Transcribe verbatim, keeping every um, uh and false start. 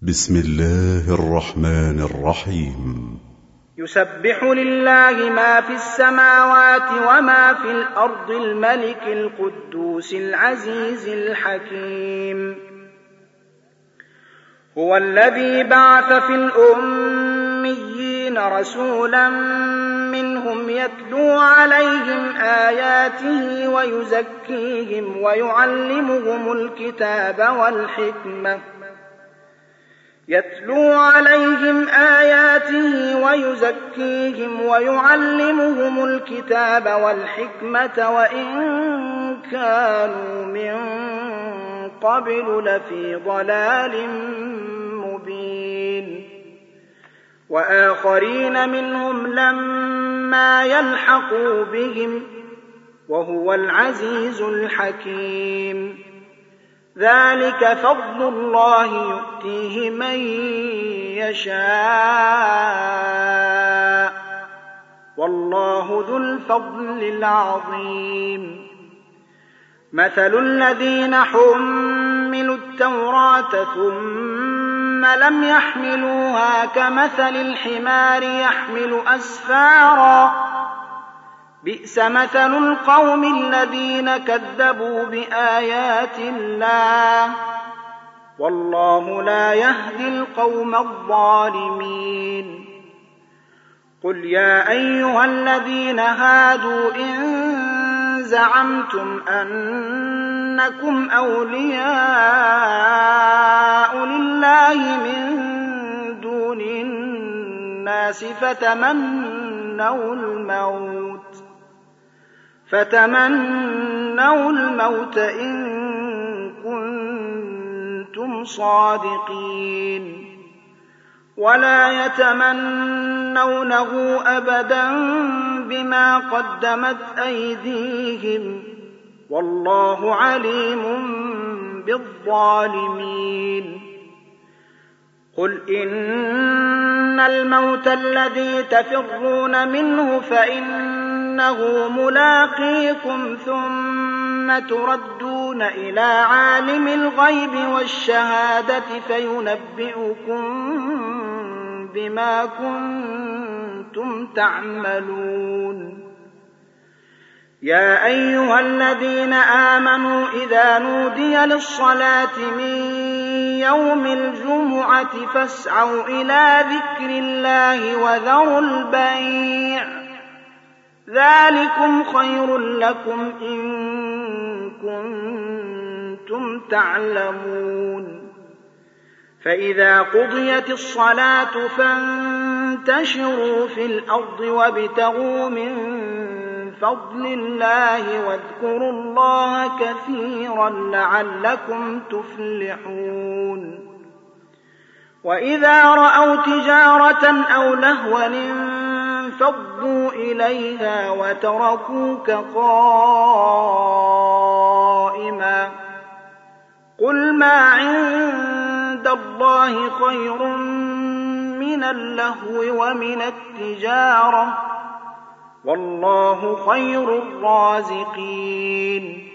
بسم الله الرحمن الرحيم. يسبح لله ما في السماوات وما في الأرض الملك القدوس العزيز الحكيم. هو الذي بعث في الأميين رسولا منهم يتلو عليهم آياته ويزكيهم ويعلمهم الكتاب والحكمة يتلو عليهم آياته ويزكيهم ويعلمهم الكتاب والحكمة وإن كانوا من قبل لفي ضلال مبين. وآخرين منهم لما يلحقوا بهم وهو العزيز الحكيم. ذلك فضل الله يؤتيه من يشاء والله ذو الفضل العظيم. مثل الذين حملوا التوراة ثم لم يحملوها كمثل الحمار يحمل أسفارا بئس مثل القوم الذين كذبوا بآيات الله والله لا يهدي القوم الظالمين. قل يا أيها الذين هادوا إن زعمتم أنكم أولياء لله من دون الناس فتمنوا الموت فتمنوا الموت إن كنتم صادقين ولا يتمنونه أبدا بما قدمت أيديهم والله عليم بالظالمين. قل إن الموت الذي تفرون منه فإنه ملاقيكم ثم تردون إلى عالم الغيب والشهادة فينبئكم بما كنتم تعملون. يا أيها الذين آمنوا إذا نودي للصلاة من يوم الجمعة فاسعوا إلى ذكر الله وذروا البيع ذلكم خير لكم إن كنتم تعلمون. فإذا قضيت الصلاة فانتشروا في الأرض وابتغوا من فضل الله واذكروا الله كثيرا لعلكم تفلحون. وإذا رأوا تجارة أو لهوا انفضوا إليها وتركوك قائما قل ما عند الله خير من اللهو ومن التجارة والله خير الرازقين.